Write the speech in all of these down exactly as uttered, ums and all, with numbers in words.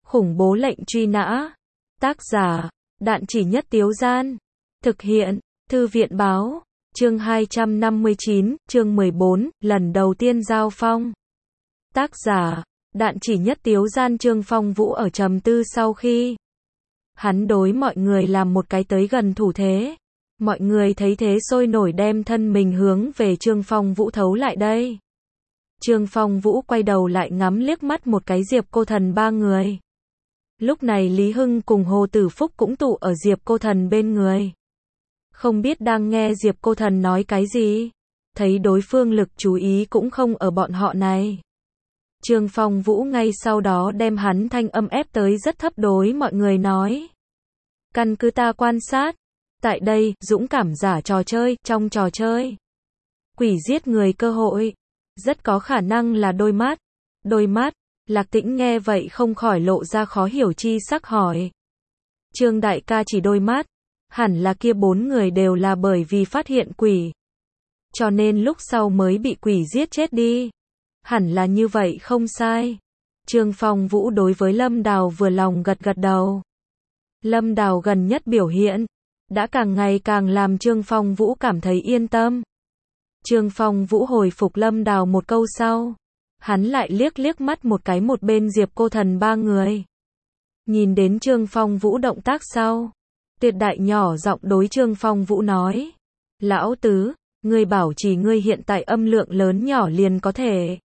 Khủng bố lệnh truy nã. Tác giả, Đạn Chỉ Nhất Tiếu Gian. Thực hiện, Thư viện Báo. Chương hai trăm năm mươi chín, chương mười bốn, lần đầu tiên giao phong. Tác giả, Đạn Chỉ Nhất Tiếu Gian. Trương Phong Vũ ở trầm tư sau khi hắn đối mọi người làm một cái tới gần thủ thế. Mọi người thấy thế sôi nổi đem thân mình hướng về Trương Phong Vũ thấu lại đây. Trương Phong Vũ quay đầu lại ngắm liếc mắt một cái Diệp Cô Thần ba người. Lúc này Lý Hưng cùng Hồ Tử Phúc cũng tụ ở Diệp Cô Thần bên người. Không biết đang nghe Diệp Cô Thần nói cái gì. Thấy đối phương lực chú ý cũng không ở bọn họ này. Trương Phong Vũ ngay sau đó đem hắn thanh âm ép tới rất thấp đối mọi người nói. Căn cứ ta quan sát. Tại đây, dũng cảm giả trò chơi, trong trò chơi. Quỷ giết người cơ hội. Rất có khả năng là đôi mắt. Đôi mắt. Lạc Tĩnh nghe vậy không khỏi lộ ra khó hiểu chi sắc hỏi. Trương đại ca chỉ đôi mắt. Hẳn là kia bốn người đều là bởi vì phát hiện quỷ. Cho nên lúc sau mới bị quỷ giết chết đi. Hẳn là như vậy không sai. Trương Phong Vũ đối với Lâm Đào vừa lòng gật gật đầu. Lâm Đào gần nhất biểu hiện. Đã càng ngày càng làm Trương Phong Vũ cảm thấy yên tâm. Trương Phong Vũ hồi phục Lâm Đào một câu sau. Hắn lại liếc liếc mắt một cái một bên Diệp Cô Thần ba người. Nhìn đến Trương Phong Vũ động tác sau. Tuyệt đại nhỏ giọng đối Trương Phong Vũ nói. Lão tứ, ngươi bảo chỉ ngươi hiện tại âm lượng lớn nhỏ liền có thể.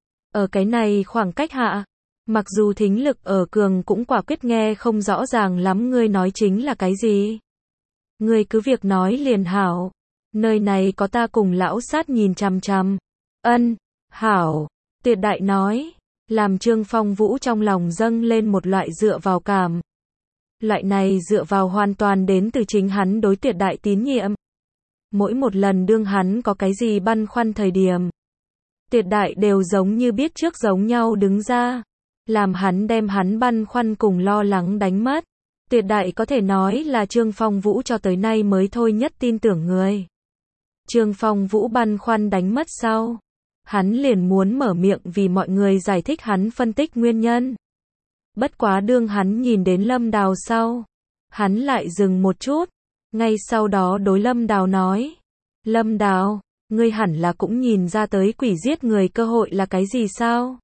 Ở cái này khoảng cách hạ. Mặc dù thính lực ở cường cũng quả quyết nghe không rõ ràng lắm ngươi nói chính là cái gì. Ngươi cứ việc nói liền hảo. Nơi này có ta cùng lão sát nhìn chằm chằm. Ân, hảo. Tuyệt đại nói. Làm Trương Phong Vũ trong lòng dâng lên một loại dựa vào cảm. Loại này dựa vào hoàn toàn đến từ chính hắn đối tuyệt đại tín nhiệm. Mỗi một lần đương hắn có cái gì băn khoăn thời điểm. Tuyệt đại đều giống như biết trước giống nhau đứng ra. Làm hắn đem hắn băn khoăn cùng lo lắng đánh mất. Tuyệt đại có thể nói là Trương Phong Vũ cho tới nay mới thôi nhất tin tưởng người. Trương Phong Vũ băn khoăn đánh mất sau. Hắn liền muốn mở miệng vì mọi người giải thích hắn phân tích nguyên nhân. Bất quá đương hắn nhìn đến Lâm Đào sau. Hắn lại dừng một chút. Ngay sau đó đối Lâm Đào nói. Lâm Đào, ngươi hẳn là cũng nhìn ra tới quỷ giết người cơ hội là cái gì sao?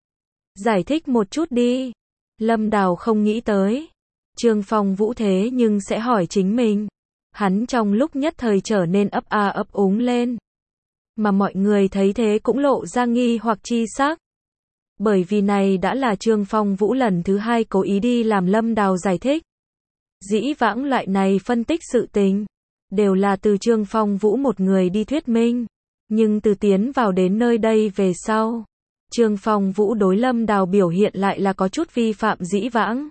Giải thích một chút đi. Lâm Đào không nghĩ tới. Trương Phong Vũ thế nhưng sẽ hỏi chính mình. Hắn trong lúc nhất thời trở nên ấp a ấp úng lên. Mà mọi người thấy thế cũng lộ ra nghi hoặc chi sắc. Bởi vì này đã là Trương Phong Vũ lần thứ hai cố ý đi làm Lâm Đào giải thích. Dĩ vãng loại này phân tích sự tình. Đều là từ Trương Phong Vũ một người đi thuyết minh. Nhưng từ tiến vào đến nơi đây về sau. Trương Phong Vũ đối Lâm Đào biểu hiện lại là có chút vi phạm dĩ vãng.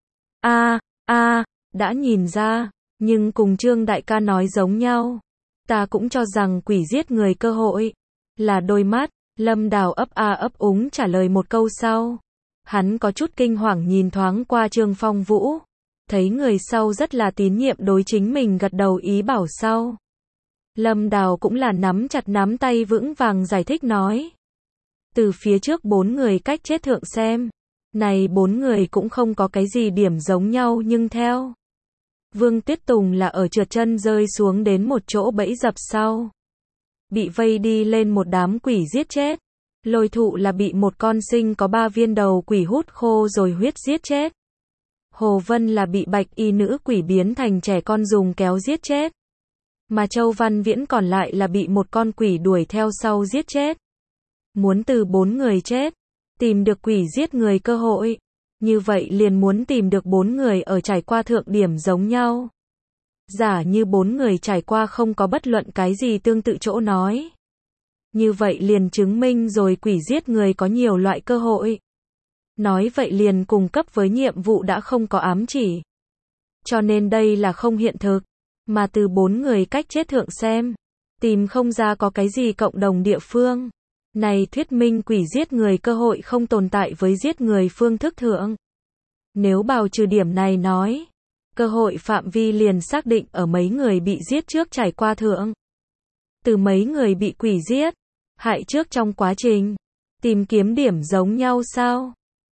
A, a, đã nhìn ra, nhưng cùng Trương đại ca nói giống nhau. Ta cũng cho rằng quỷ giết người cơ hội là đôi mắt. Lâm Đào ấp a ấp úng trả lời một câu sau. Hắn có chút kinh hoàng nhìn thoáng qua Trương Phong Vũ. Thấy người sau rất là tín nhiệm đối chính mình gật đầu ý bảo sau. Lâm Đào cũng là nắm chặt nắm tay vững vàng giải thích nói. Từ phía trước bốn người cách chết thượng xem. Này bốn người cũng không có cái gì điểm giống nhau nhưng theo. Vương Tuyết Tùng là ở trượt chân rơi xuống đến một chỗ bẫy dập sau. Bị vây đi lên một đám quỷ giết chết. Lôi Thụ là bị một con sinh có ba viên đầu quỷ hút khô rồi huyết giết chết. Hồ Vân là bị bạch y nữ quỷ biến thành trẻ con dùng kéo giết chết. Mà Châu Văn Viễn còn lại là bị một con quỷ đuổi theo sau giết chết. Muốn từ bốn người chết. Tìm được quỷ giết người cơ hội. Như vậy liền muốn tìm được bốn người ở trải qua thượng điểm giống nhau. Giả như bốn người trải qua không có bất luận cái gì tương tự chỗ nói. Như vậy liền chứng minh rồi quỷ giết người có nhiều loại cơ hội. Nói vậy liền cùng cấp với nhiệm vụ đã không có ám chỉ. Cho nên đây là không hiện thực. Mà từ bốn người cách chết thượng xem. Tìm không ra có cái gì cộng đồng địa phương. Này thuyết minh quỷ giết người cơ hội không tồn tại với giết người phương thức thượng. Nếu bào trừ điểm này nói. Cơ hội phạm vi liền xác định ở mấy người bị giết trước trải qua thượng. Từ mấy người bị quỷ giết. Hại trước trong quá trình. Tìm kiếm điểm giống nhau sao?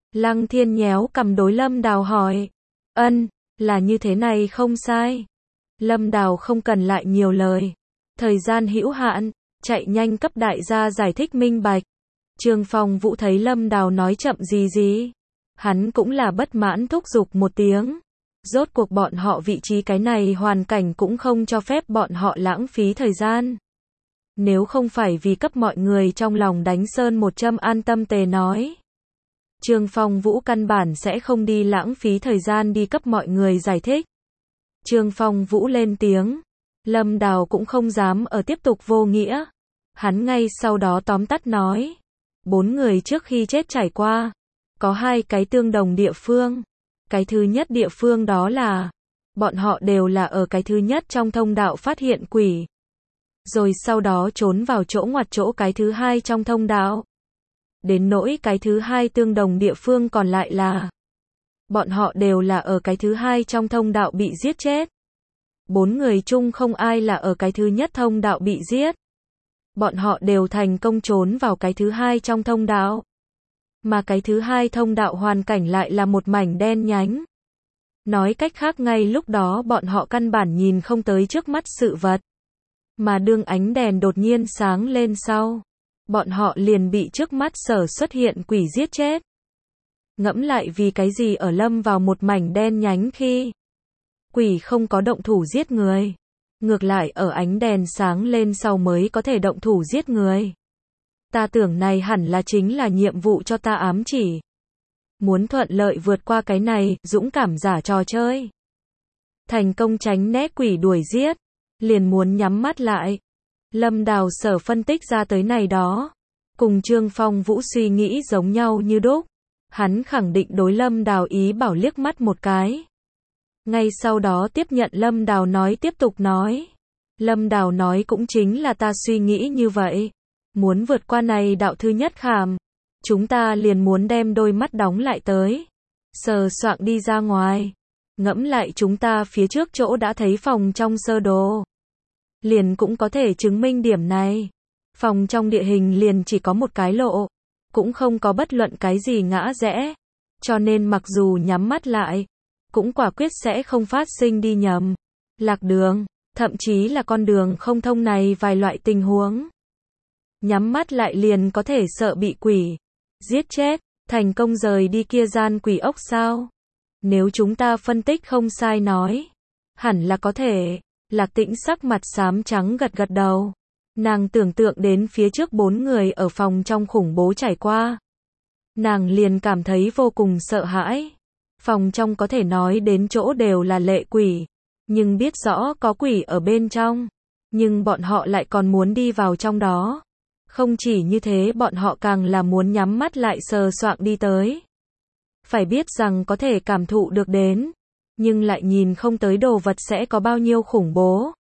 Lăng Thiên nhéo cầm đối Lâm Đào hỏi. Ân, là như thế này không sai. Lâm Đào không cần lại nhiều lời. Thời gian hữu hạn, chạy nhanh cấp đại gia giải thích minh bạch. Trương Phong Vũ thấy Lâm Đào nói chậm gì gì. Hắn cũng là bất mãn thúc giục một tiếng. Rốt cuộc bọn họ vị trí cái này hoàn cảnh cũng không cho phép bọn họ lãng phí thời gian. Nếu không phải vì cấp mọi người trong lòng đánh sơn một châm an tâm tề nói. Trương Phong Vũ căn bản sẽ không đi lãng phí thời gian đi cấp mọi người giải thích. Trương Phong Vũ lên tiếng. Lâm Đào cũng không dám ở tiếp tục vô nghĩa. Hắn ngay sau đó tóm tắt nói. Bốn người trước khi chết trải qua. Có hai cái tương đồng địa phương. Cái thứ nhất địa phương đó là. Bọn họ đều là ở cái thứ nhất trong thông đạo phát hiện quỷ. Rồi sau đó trốn vào chỗ ngoặt chỗ cái thứ hai trong thông đạo. Đến nỗi cái thứ hai tương đồng địa phương còn lại là. Bọn họ đều là ở cái thứ hai trong thông đạo bị giết chết. Bốn người chung không ai là ở cái thứ nhất thông đạo bị giết. Bọn họ đều thành công trốn vào cái thứ hai trong thông đạo. Mà cái thứ hai thông đạo hoàn cảnh lại là một mảnh đen nhánh. Nói cách khác ngay lúc đó bọn họ căn bản nhìn không tới trước mắt sự vật. Mà đương ánh đèn đột nhiên sáng lên sau. Bọn họ liền bị trước mắt sở xuất hiện quỷ giết chết. Ngẫm lại vì cái gì ở lâm vào một mảnh đen nhánh khi quỷ không có động thủ giết người. Ngược lại ở ánh đèn sáng lên sau mới có thể động thủ giết người. Ta tưởng này hẳn là chính là nhiệm vụ cho ta ám chỉ. Muốn thuận lợi vượt qua cái này, dũng cảm giả trò chơi. Thành công tránh né quỷ đuổi giết. Liền muốn nhắm mắt lại. Lâm Đào sở phân tích ra tới này đó. Cùng Trương Phong Vũ suy nghĩ giống nhau như đúc. Hắn khẳng định đối Lâm Đào ý bảo liếc mắt một cái. Ngay sau đó tiếp nhận Lâm Đào nói tiếp tục nói. Lâm Đào nói cũng chính là ta suy nghĩ như vậy. Muốn vượt qua này đạo thứ nhất khảm. Chúng ta liền muốn đem đôi mắt đóng lại tới. Sờ soạng đi ra ngoài. Ngẫm lại chúng ta phía trước chỗ đã thấy phòng trong sơ đồ. Liền cũng có thể chứng minh điểm này. Phòng trong địa hình liền chỉ có một cái lộ. Cũng không có bất luận cái gì ngã rẽ. Cho nên mặc dù nhắm mắt lại. Cũng quả quyết sẽ không phát sinh đi nhầm. Lạc đường. Thậm chí là con đường không thông này vài loại tình huống. Nhắm mắt lại liền có thể sợ bị quỷ giết chết. Thành công rời đi kia gian quỷ ốc sao? Nếu chúng ta phân tích không sai nói. Hẳn là có thể. Lạc Tĩnh sắc mặt xám trắng gật gật đầu. Nàng tưởng tượng đến phía trước bốn người ở phòng trong khủng bố trải qua. Nàng liền cảm thấy vô cùng sợ hãi. Phòng trong có thể nói đến chỗ đều là lệ quỷ. Nhưng biết rõ có quỷ ở bên trong. Nhưng bọn họ lại còn muốn đi vào trong đó. Không chỉ như thế bọn họ càng là muốn nhắm mắt lại sờ soạng đi tới. Phải biết rằng có thể cảm thụ được đến. Nhưng lại nhìn không tới đồ vật sẽ có bao nhiêu khủng bố.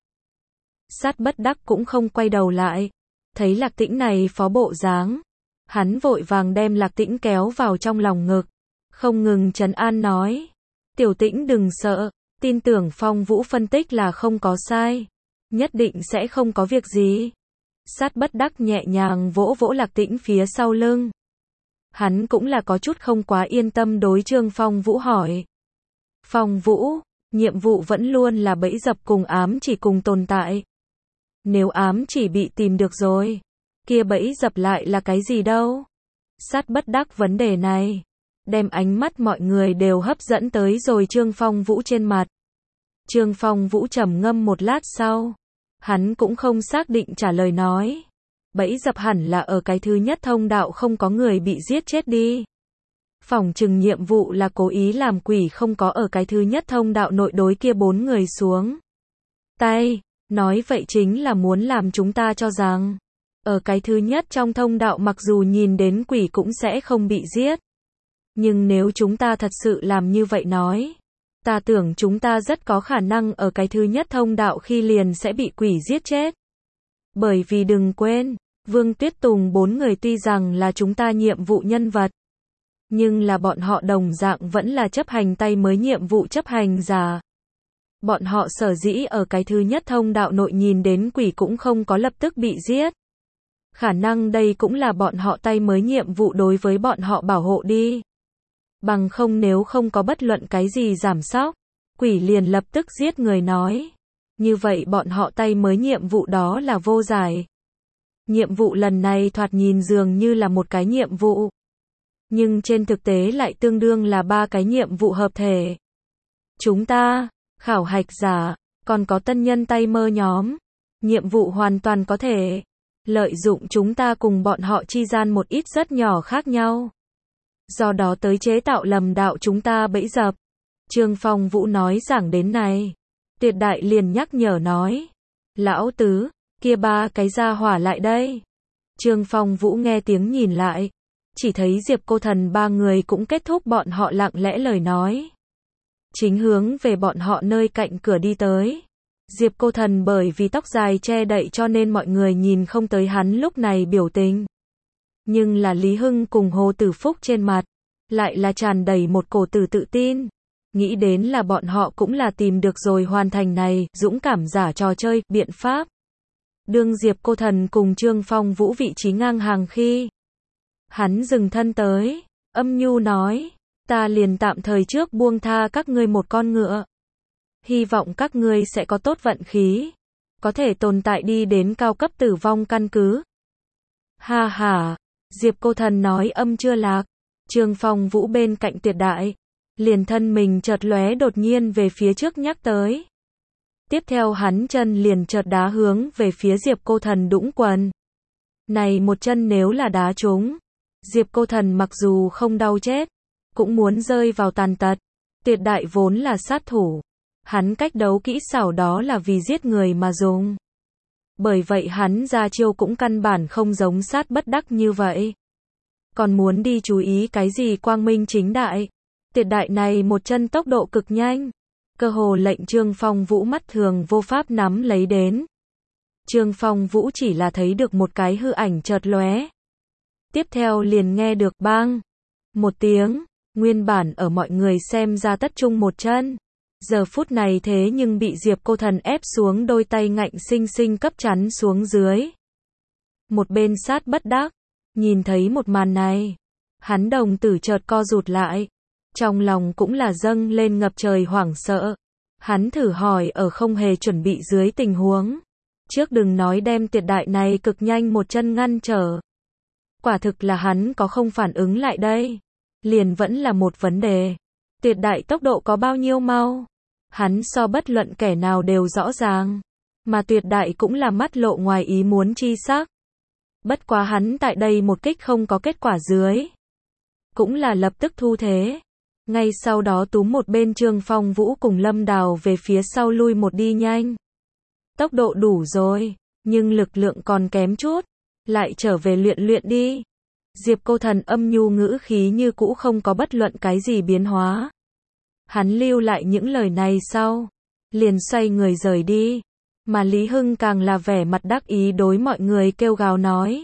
Sát bất đắc cũng không quay đầu lại. Thấy Lạc Tĩnh này phó bộ dáng. Hắn vội vàng đem Lạc Tĩnh kéo vào trong lòng ngực. Không ngừng trấn an nói. Tiểu Tĩnh đừng sợ. Tin tưởng Phong Vũ phân tích là không có sai. Nhất định sẽ không có việc gì. Sát bất đắc nhẹ nhàng vỗ vỗ Lạc Tĩnh phía sau lưng. Hắn cũng là có chút không quá yên tâm đối Trương Phong Vũ hỏi. Phong Vũ, nhiệm vụ vẫn luôn là bẫy dập cùng ám chỉ cùng tồn tại. Nếu ám chỉ bị tìm được rồi, kia bẫy dập lại là cái gì đâu? Sát bất đắc vấn đề này, đem ánh mắt mọi người đều hấp dẫn tới rồi Trương Phong Vũ trên mặt. Trương Phong Vũ trầm ngâm một lát sau, hắn cũng không xác định trả lời nói. Bẫy dập hẳn là ở cái thứ nhất thông đạo không có người bị giết chết đi. Phỏng chừng nhiệm vụ là cố ý làm quỷ không có ở cái thứ nhất thông đạo nội đối kia bốn người xuống. Tay, nói vậy chính là muốn làm chúng ta cho rằng, ở cái thứ nhất trong thông đạo mặc dù nhìn đến quỷ cũng sẽ không bị giết. Nhưng nếu chúng ta thật sự làm như vậy nói, ta tưởng chúng ta rất có khả năng ở cái thứ nhất thông đạo khi liền sẽ bị quỷ giết chết. Bởi vì đừng quên, Vương Tuyết Tùng bốn người tuy rằng là chúng ta nhiệm vụ nhân vật, nhưng là bọn họ đồng dạng vẫn là chấp hành tay mới nhiệm vụ chấp hành giả. Bọn họ sở dĩ ở cái thứ nhất thông đạo nội nhìn đến quỷ cũng không có lập tức bị giết. Khả năng đây cũng là bọn họ tay mới nhiệm vụ đối với bọn họ bảo hộ đi. Bằng không nếu không có bất luận cái gì giảm sóc, quỷ liền lập tức giết người nói. Như vậy bọn họ tay mới nhiệm vụ đó là vô giải. Nhiệm vụ lần này thoạt nhìn dường như là một cái nhiệm vụ. Nhưng trên thực tế lại tương đương là ba cái nhiệm vụ hợp thể. Chúng ta, khảo hạch giả, còn có tân nhân tay mơ nhóm. Nhiệm vụ hoàn toàn có thể lợi dụng chúng ta cùng bọn họ chi gian một ít rất nhỏ khác nhau. Do đó tới chế tạo lầm đạo chúng ta bẫy dập. Trương Phong Vũ nói giảng đến này. Tuyệt đại liền nhắc nhở nói. Lão tứ, kia ba cái gia hỏa lại đây. Trương Phong Vũ nghe tiếng nhìn lại. Chỉ thấy Diệp Cô Thần ba người cũng kết thúc bọn họ lặng lẽ lời nói. Chính hướng về bọn họ nơi cạnh cửa đi tới. Diệp Cô Thần bởi vì tóc dài che đậy cho nên mọi người nhìn không tới hắn lúc này biểu tình. Nhưng là Lý Hưng cùng Hồ Tử Phúc trên mặt, lại là tràn đầy một cổ tử tự tin. Nghĩ đến là bọn họ cũng là tìm được rồi hoàn thành này, dũng cảm giả trò chơi, biện pháp. Đương Diệp Cô Thần cùng Trương Phong Vũ vị trí ngang hàng khi hắn dừng thân tới, âm nhu nói, ta liền tạm thời trước buông tha các ngươi một con ngựa. Hy vọng các ngươi sẽ có tốt vận khí, có thể tồn tại đi đến cao cấp tử vong căn cứ. Ha ha, Diệp Cô Thần nói âm chưa lạc, Trương Phong Vũ bên cạnh Tuyệt đại, liền thân mình chợt lóe đột nhiên về phía trước nhắc tới. Tiếp theo hắn chân liền chợt đá hướng về phía Diệp Cô Thần đũng quần. Này một chân nếu là đá trúng, Diệp Cô Thần mặc dù không đau chết, cũng muốn rơi vào tàn tật. Tuyệt đại vốn là sát thủ. Hắn cách đấu kỹ xảo đó là vì giết người mà dùng. Bởi vậy hắn ra chiêu cũng căn bản không giống sát bất đắc như vậy. Còn muốn đi chú ý cái gì quang minh chính đại. Tuyệt đại này một chân tốc độ cực nhanh. Cơ hồ lệnh Trương Phong Vũ mắt thường vô pháp nắm lấy đến. Trương Phong Vũ chỉ là thấy được một cái hư ảnh chợt lóe. Tiếp theo liền nghe được bang. Một tiếng, nguyên bản ở mọi người xem ra tất chung một chân. Giờ phút này thế nhưng bị Diệp Cô Thần ép xuống đôi tay ngạnh sinh sinh cấp chắn xuống dưới. Một bên sát bất đắc, nhìn thấy một màn này. Hắn đồng tử chợt co rụt lại. Trong lòng cũng là dâng lên ngập trời hoảng sợ. Hắn thử hỏi ở không hề chuẩn bị dưới tình huống. Trước đừng nói đem Tuyệt đại này cực nhanh một chân ngăn trở. Quả thực là hắn có không phản ứng lại đây. Liền vẫn là một vấn đề. Tuyệt đại tốc độ có bao nhiêu mau? Hắn so bất luận kẻ nào đều rõ ràng. Mà Tuyệt đại cũng là mắt lộ ngoài ý muốn chi sắc. Bất quá hắn tại đây một kích không có kết quả dưới. Cũng là lập tức thu thế. Ngay sau đó túm một bên Trương Phong Vũ cùng Lâm Đào về phía sau lui một đi nhanh. Tốc độ đủ rồi, nhưng lực lượng còn kém chút. Lại trở về luyện luyện đi. Diệp Cô Thần âm nhu ngữ khí như cũ không có bất luận cái gì biến hóa. Hắn lưu lại những lời này sau, liền xoay người rời đi. Mà Lý Hưng càng là vẻ mặt đắc ý đối mọi người kêu gào nói.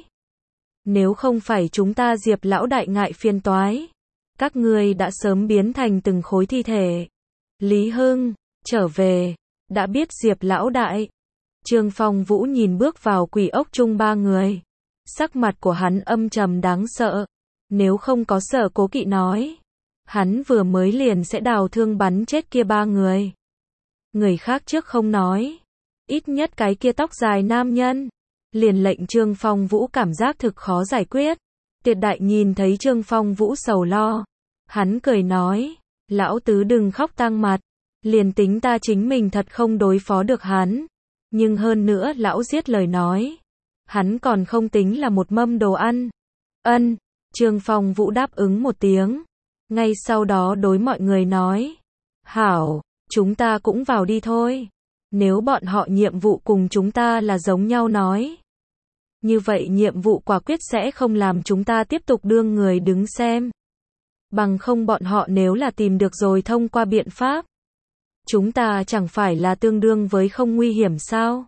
Nếu không phải chúng ta Diệp lão đại ngại phiền toái, các ngươi đã sớm biến thành từng khối thi thể. Lý Hưng, trở về, đã biết Diệp lão đại. Trương Phong Vũ nhìn bước vào quỷ ốc chung ba người. Sắc mặt của hắn âm trầm đáng sợ. Nếu không có Sở Cố Kỵ nói, hắn vừa mới liền sẽ đào thương bắn chết kia ba người. Người khác trước không nói, ít nhất cái kia tóc dài nam nhân, liền lệnh Trương Phong Vũ cảm giác thực khó giải quyết. Tuyệt đại nhìn thấy Trương Phong Vũ sầu lo, hắn cười nói, lão tứ đừng khóc tang mặt, liền tính ta chính mình thật không đối phó được hắn, nhưng hơn nữa lão giết lời nói, hắn còn không tính là một mâm đồ ăn. Ân, Trương Phong Vũ đáp ứng một tiếng, ngay sau đó đối mọi người nói, hảo, chúng ta cũng vào đi thôi. Nếu bọn họ nhiệm vụ cùng chúng ta là giống nhau nói, như vậy nhiệm vụ quả quyết sẽ không làm chúng ta tiếp tục đương người đứng xem. Bằng không bọn họ nếu là tìm được rồi thông qua biện pháp, chúng ta chẳng phải là tương đương với không nguy hiểm sao?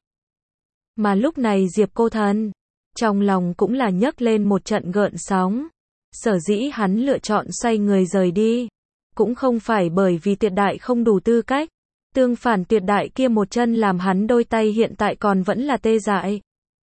Mà lúc này Diệp Cô Thần, trong lòng cũng là nhấc lên một trận gợn sóng. Sở dĩ hắn lựa chọn xoay người rời đi, cũng không phải bởi vì Tuyệt đại không đủ tư cách. Tương phản Tuyệt đại kia một chân làm hắn đôi tay hiện tại còn vẫn là tê dại.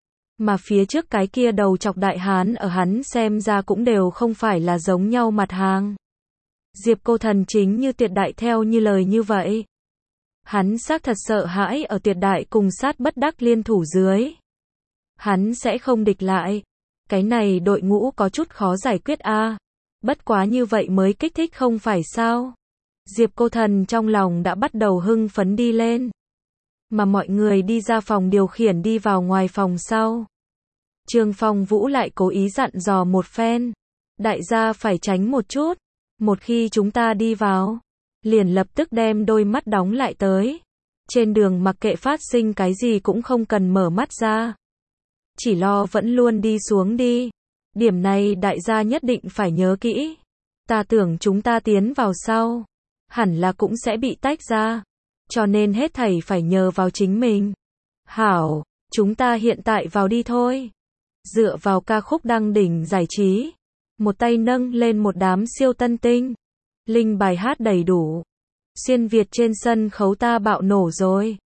Mà phía trước cái kia đầu chọc đại hán ở hắn xem ra cũng đều không phải là giống nhau mặt hàng. Diệp Cô Thần chính như tuyệt đại theo như lời như vậy. Hắn xác thật sợ hãi ở tuyệt đại cùng sát bất đắc liên thủ dưới. Hắn sẽ không địch lại. Cái này đội ngũ có chút khó giải quyết a. À. Bất quá như vậy mới kích thích không phải sao? Diệp Cô Thần trong lòng đã bắt đầu hưng phấn đi lên. Mà mọi người đi ra phòng điều khiển đi vào ngoài phòng sau. Trương Phong Vũ lại cố ý dặn dò một phen. Đại gia phải tránh một chút. Một khi chúng ta đi vào, liền lập tức đem đôi mắt đóng lại tới. Trên đường mặc kệ phát sinh cái gì cũng không cần mở mắt ra. Chỉ lo vẫn luôn đi xuống đi. Điểm này đại gia nhất định phải nhớ kỹ. Ta tưởng chúng ta tiến vào sau, hẳn là cũng sẽ bị tách ra. Cho nên hết thảy phải nhờ vào chính mình. Hảo, chúng ta hiện tại vào đi thôi. Dựa vào ca khúc đăng đỉnh giải trí. Một tay nâng lên một đám siêu tân tinh. Linh bài hát đầy đủ. Xuyên Việt trên sân khấu ta bạo nổ rồi.